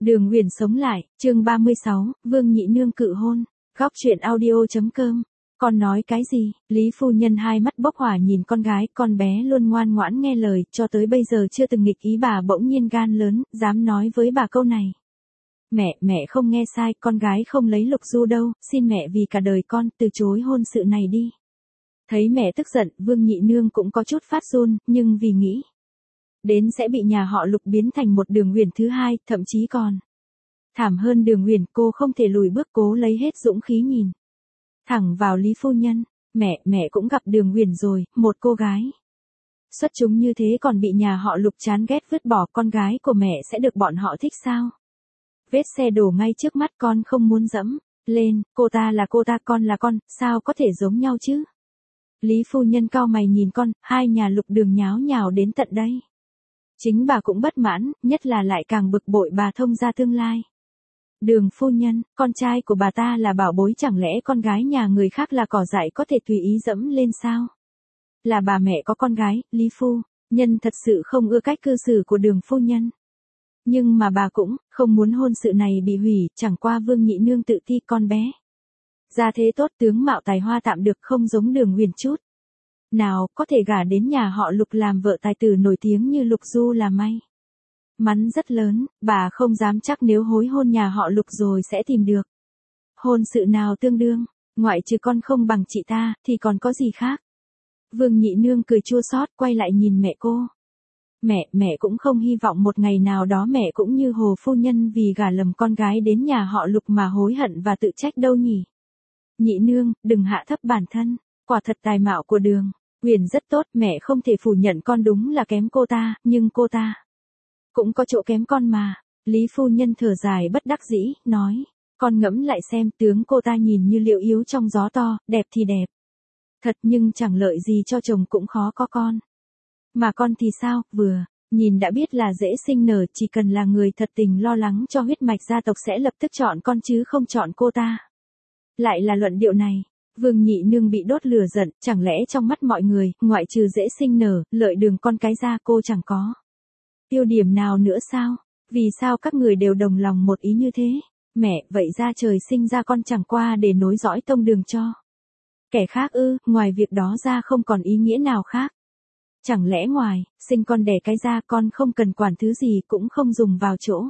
Đường Huyền sống lại, chương 36, Vương Nhị Nương cự hôn. Góc truyện audio.com. Con nói cái gì? Lý phu nhân hai mắt bốc hỏa nhìn con gái, con bé luôn ngoan ngoãn nghe lời, cho tới bây giờ chưa từng nghịch ý. Bà bỗng nhiên gan lớn, dám nói với bà câu này. Mẹ không nghe sai, con gái không lấy Lục Du đâu, xin mẹ vì cả đời con, từ chối hôn sự này đi. Thấy mẹ tức giận, Vương Nhị Nương cũng có chút phát run, nhưng vì nghĩ đến sẽ bị nhà họ Lục biến thành một Đường Huyền thứ hai, thậm chí còn thảm hơn Đường Huyền, cô không thể lùi bước, cố lấy hết dũng khí nhìn thẳng vào Lý phu nhân. Mẹ cũng gặp Đường Huyền rồi, một cô gái xuất chúng như thế còn bị nhà họ Lục chán ghét vứt bỏ, con gái của mẹ sẽ được bọn họ thích sao? Vết xe đổ ngay trước mắt, con không muốn dẫm lên, cô ta là cô ta, con là con, sao có thể giống nhau chứ? Lý phu nhân cau mày nhìn con, hai nhà Lục Đường nháo nhào đến tận đây. Chính bà cũng bất mãn, nhất là lại càng bực bội bà thông gia tương lai. Đường phu nhân, con trai của bà ta là bảo bối, chẳng lẽ con gái nhà người khác là cỏ dại có thể tùy ý dẫm lên sao? Là bà mẹ có con gái, Lý phu nhân thật sự không ưa cách cư xử của Đường phu nhân. Nhưng mà bà cũng không muốn hôn sự này bị hủy, chẳng qua Vương Nhị Nương tự ti con bé. Gia thế tốt, tướng mạo tài hoa tạm được, không giống Đường Huyền chút nào, có thể gả đến nhà họ Lục làm vợ tài tử nổi tiếng như Lục Du là may mắn rất lớn. Bà không dám chắc nếu hối hôn nhà họ Lục rồi sẽ tìm được hôn sự nào tương đương, ngoại trừ con không bằng chị ta, thì còn có gì khác. Vương Nhị Nương cười chua xót, quay lại nhìn mẹ cô. Mẹ cũng không hy vọng một ngày nào đó mẹ cũng như Hồ phu nhân vì gả lầm con gái đến nhà họ Lục mà hối hận và tự trách đâu nhỉ. Nhị Nương, đừng hạ thấp bản thân, quả thật tài mạo của Đường Huyền rất tốt, mẹ không thể phủ nhận con đúng là kém cô ta, nhưng cô ta cũng có chỗ kém con mà. Lý phu nhân thở dài bất đắc dĩ, nói, con ngẫm lại xem, tướng cô ta nhìn như liệu yếu trong gió to, đẹp thì đẹp thật nhưng chẳng lợi gì cho chồng, cũng khó có con. Mà con thì sao, vừa nhìn đã biết là dễ sinh nở, chỉ cần là người thật tình lo lắng cho huyết mạch gia tộc sẽ lập tức chọn con chứ không chọn cô ta. Lại là luận điệu này. Vương Nhị Nương bị đốt lửa giận, chẳng lẽ trong mắt mọi người, ngoại trừ dễ sinh nở, lợi Đường con cái ra, cô chẳng có ưu điểm nào nữa sao? Vì sao các người đều đồng lòng một ý như thế? Mẹ, vậy ra trời sinh ra con chẳng qua để nối dõi tông Đường cho kẻ khác ư? Ngoài việc đó ra không còn ý nghĩa nào khác. Chẳng lẽ ngoài sinh con đẻ cái ra, con không cần quản thứ gì, cũng không dùng vào chỗ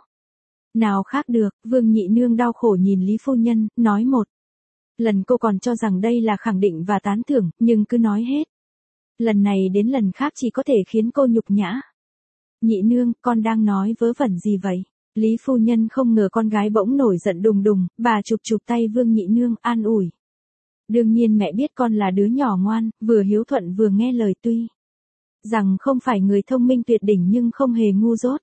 nào khác được? Vương Nhị Nương đau khổ nhìn Lý phu nhân, nói một lần cô còn cho rằng đây là khẳng định và tán thưởng, nhưng cứ nói hết lần này đến lần khác chỉ có thể khiến cô nhục nhã. Nhị Nương, con đang nói vớ vẩn gì vậy? Lý phu nhân không ngờ con gái bỗng nổi giận đùng đùng, bà chụp tay Vương Nhị Nương, an ủi. Đương nhiên mẹ biết con là đứa nhỏ ngoan, vừa hiếu thuận vừa nghe lời, tuy rằng không phải người thông minh tuyệt đỉnh nhưng không hề ngu dốt.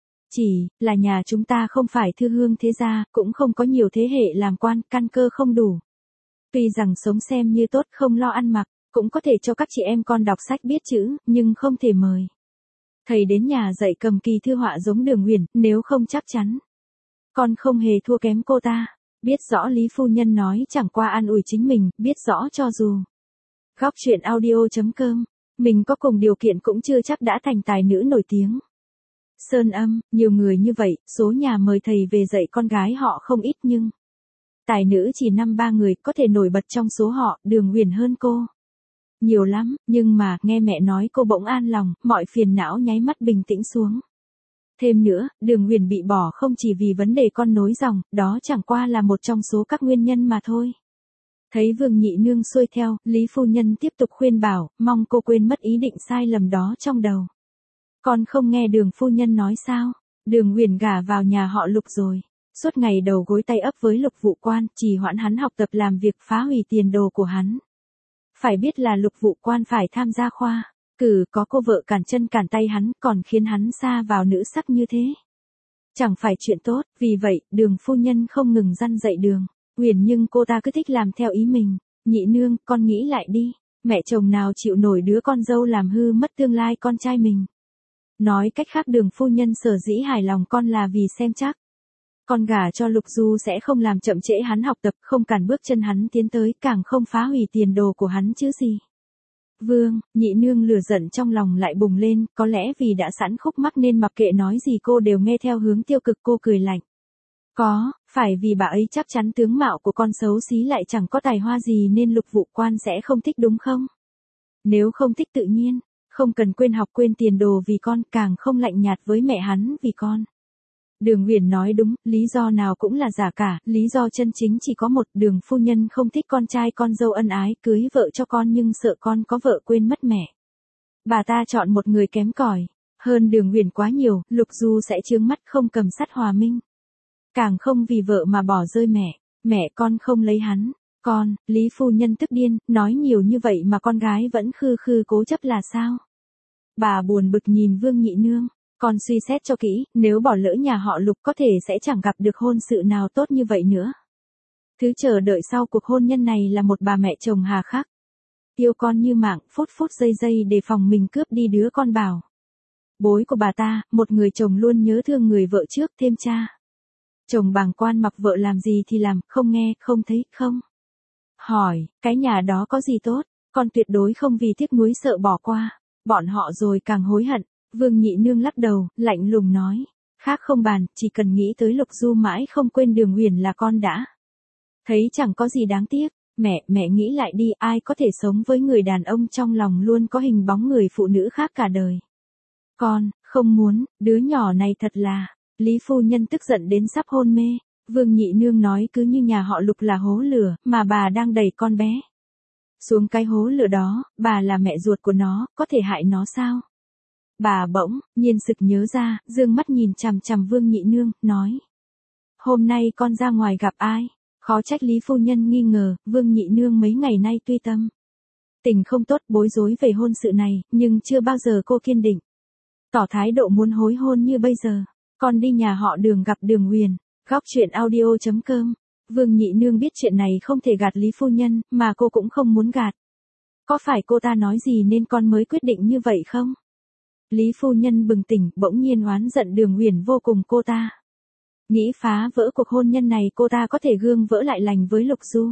Chỉ là nhà chúng ta không phải thư hương thế gia, cũng không có nhiều thế hệ làm quan, căn cơ không đủ. Tuy rằng sống xem như tốt, không lo ăn mặc, cũng có thể cho các chị em con đọc sách biết chữ, nhưng không thể mời thầy đến nhà dạy cầm kỳ thư họa giống Đường Huyền, nếu không chắc chắn con không hề thua kém cô ta. Biết rõ Lý phu nhân nói chẳng qua an ủi chính mình, biết rõ cho dù góc truyện audio.com mình có cùng điều kiện cũng chưa chắc đã thành tài nữ nổi tiếng. Sơn Âm, nhiều người như vậy, số nhà mời thầy về dạy con gái họ không ít nhưng tài nữ chỉ 5-3 người, có thể nổi bật trong số họ, Đường Huyền hơn cô nhiều lắm, nhưng mà, nghe mẹ nói cô bỗng an lòng, mọi phiền não nháy mắt bình tĩnh xuống. Thêm nữa, Đường Huyền bị bỏ không chỉ vì vấn đề con nối dòng, đó chẳng qua là một trong số các nguyên nhân mà thôi. Thấy Vương Nhị Nương xuôi theo, Lý phu nhân tiếp tục khuyên bảo, mong cô quên mất ý định sai lầm đó trong đầu. Con không nghe Đường phu nhân nói sao? Đường Huyền gả vào nhà họ Lục rồi. Suốt ngày đầu gối tay ấp với Lục Vụ Quan, trì hoãn hắn học tập, làm việc phá hủy tiền đồ của hắn. Phải biết là Lục Vụ Quan phải tham gia khoa cử, có cô vợ cản chân cản tay hắn, còn khiến hắn sa vào nữ sắc như thế. Chẳng phải chuyện tốt, vì vậy, Đường phu nhân không ngừng răn dạy Đường Huyền, nhưng cô ta cứ thích làm theo ý mình. Nhị Nương, con nghĩ lại đi, mẹ chồng nào chịu nổi đứa con dâu làm hư mất tương lai con trai mình. Nói cách khác, Đường phu nhân sở dĩ hài lòng con là vì xem chắc con gả cho Lục Du sẽ không làm chậm trễ hắn học tập, không cản bước chân hắn tiến tới, càng không phá hủy tiền đồ của hắn chứ gì. Vương Nhị Nương lửa giận trong lòng lại bùng lên, có lẽ vì đã sẵn khúc mắc nên mặc kệ nói gì cô đều nghe theo hướng tiêu cực. Cô cười lạnh. Có, phải vì bà ấy chắc chắn tướng mạo của con xấu xí lại chẳng có tài hoa gì nên Lục Vụ Quan sẽ không thích đúng không? Nếu không thích tự nhiên, không cần quên học quên tiền đồ vì con, càng không lạnh nhạt với mẹ hắn vì con. Đường Huyền nói đúng, lý do nào cũng là giả cả, lý do chân chính chỉ có một, Đường phu nhân không thích con trai con dâu ân ái cưới vợ cho con nhưng sợ con có vợ quên mất mẹ. Bà ta chọn một người kém cỏi hơn Đường Huyền quá nhiều, Lục Du sẽ trướng mắt không cầm sắt hòa minh. Càng không vì vợ mà bỏ rơi mẹ con không lấy hắn. Con, Lý phu nhân tức điên, nói nhiều như vậy mà con gái vẫn khư khư cố chấp là sao? Bà buồn bực nhìn Vương Nhị Nương, con suy xét cho kỹ, nếu bỏ lỡ nhà họ Lục có thể sẽ chẳng gặp được hôn sự nào tốt như vậy nữa. Thứ chờ đợi sau cuộc hôn nhân này là một bà mẹ chồng hà khắc. Yêu con như mạng, phút phút giây giây để phòng mình cướp đi đứa con bảo bối của bà ta, một người chồng luôn nhớ thương người vợ trước thêm cha. Chồng bàng quan mặc vợ làm gì thì làm, không nghe, không thấy, không hỏi, cái nhà đó có gì tốt, con tuyệt đối không vì tiếc nuối sợ bỏ qua, bọn họ rồi càng hối hận. Vương Nhị Nương lắc đầu, lạnh lùng nói, khác không bàn, chỉ cần nghĩ tới Lục Du mãi không quên Đường Huyền là con đã thấy chẳng có gì đáng tiếc. Mẹ nghĩ lại đi, ai có thể sống với người đàn ông trong lòng luôn có hình bóng người phụ nữ khác cả đời. Con, không muốn, đứa nhỏ này thật là, Lý phu nhân tức giận đến sắp hôn mê. Vương Nhị Nương nói cứ như nhà họ Lục là hố lửa, mà bà đang đẩy con bé xuống cái hố lửa đó, bà là mẹ ruột của nó, có thể hại nó sao? Bà bỗng nhiên sực nhớ ra, dương mắt nhìn chằm chằm Vương Nhị Nương, nói. Hôm nay con ra ngoài gặp ai? Khó trách Lý phu nhân nghi ngờ, Vương Nhị Nương mấy ngày nay tuy tâm tình không tốt bối rối về hôn sự này, nhưng chưa bao giờ cô kiên định tỏ thái độ muốn hối hôn như bây giờ. Con đi nhà họ Đường gặp Đường Huyền. Góc truyện audio.com. Vương Nhị Nương biết chuyện này không thể gạt Lý phu nhân, mà cô cũng không muốn gạt. Có phải cô ta nói gì nên con mới quyết định như vậy không? Lý phu nhân bừng tỉnh, bỗng nhiên oán giận Đường Huyền vô cùng cô ta. Nghĩ phá vỡ cuộc hôn nhân này cô ta có thể gương vỡ lại lành với Lục Du.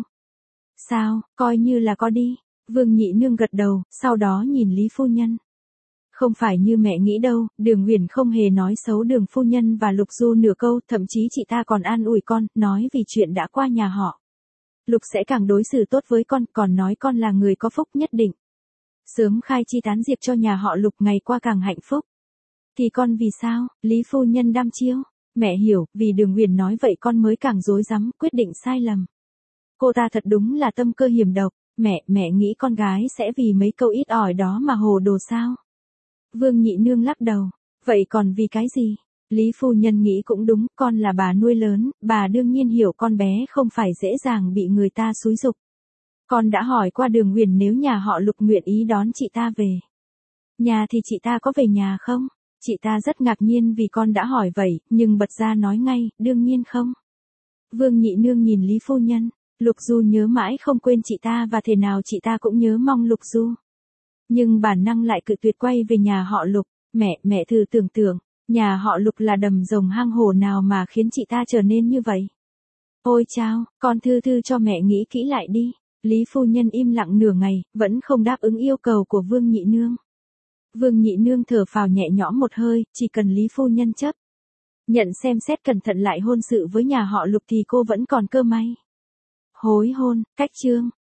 Sao, coi như là có đi. Vương Nhị Nương gật đầu, sau đó nhìn Lý phu nhân. Không phải như mẹ nghĩ đâu, Đường Huyền không hề nói xấu Đường phu nhân và Lục Du nửa câu, thậm chí chị ta còn an ủi con, nói vì chuyện đã qua nhà họ Lục sẽ càng đối xử tốt với con, còn nói con là người có phúc nhất định. Sớm khai chi tán diệt cho nhà họ Lục ngày qua càng hạnh phúc. Thì con vì sao? Lý phu nhân đăm chiêu. Mẹ hiểu, vì Đường Huyền nói vậy con mới càng rối rắm, quyết định sai lầm. Cô ta thật đúng là tâm cơ hiểm độc. Mẹ nghĩ con gái sẽ vì mấy câu ít ỏi đó mà hồ đồ sao? Vương Nhị Nương lắc đầu. Vậy còn vì cái gì? Lý phu nhân nghĩ cũng đúng, con là bà nuôi lớn, bà đương nhiên hiểu con bé không phải dễ dàng bị người ta xúi giục. Con đã hỏi qua Đường Huyền nếu nhà họ Lục nguyện ý đón chị ta về nhà thì chị ta có về nhà không? Chị ta rất ngạc nhiên vì con đã hỏi vậy, nhưng bật ra nói ngay, đương nhiên không. Vương Nhị Nương nhìn Lý phu nhân, Lục Du nhớ mãi không quên chị ta và thể nào chị ta cũng nhớ mong Lục Du. Nhưng bản năng lại cự tuyệt quay về nhà họ Lục. Mẹ thử tưởng tượng, nhà họ Lục là đầm rồng hang hổ nào mà khiến chị ta trở nên như vậy. Ôi chao, con thư cho mẹ nghĩ kỹ lại đi. Lý phu nhân im lặng nửa ngày, vẫn không đáp ứng yêu cầu của Vương Nhị Nương. Vương Nhị Nương thở phào nhẹ nhõm một hơi, chỉ cần Lý phu nhân chấp nhận xem xét cẩn thận lại hôn sự với nhà họ Lục thì cô vẫn còn cơ may. Hối hôn, cách chương.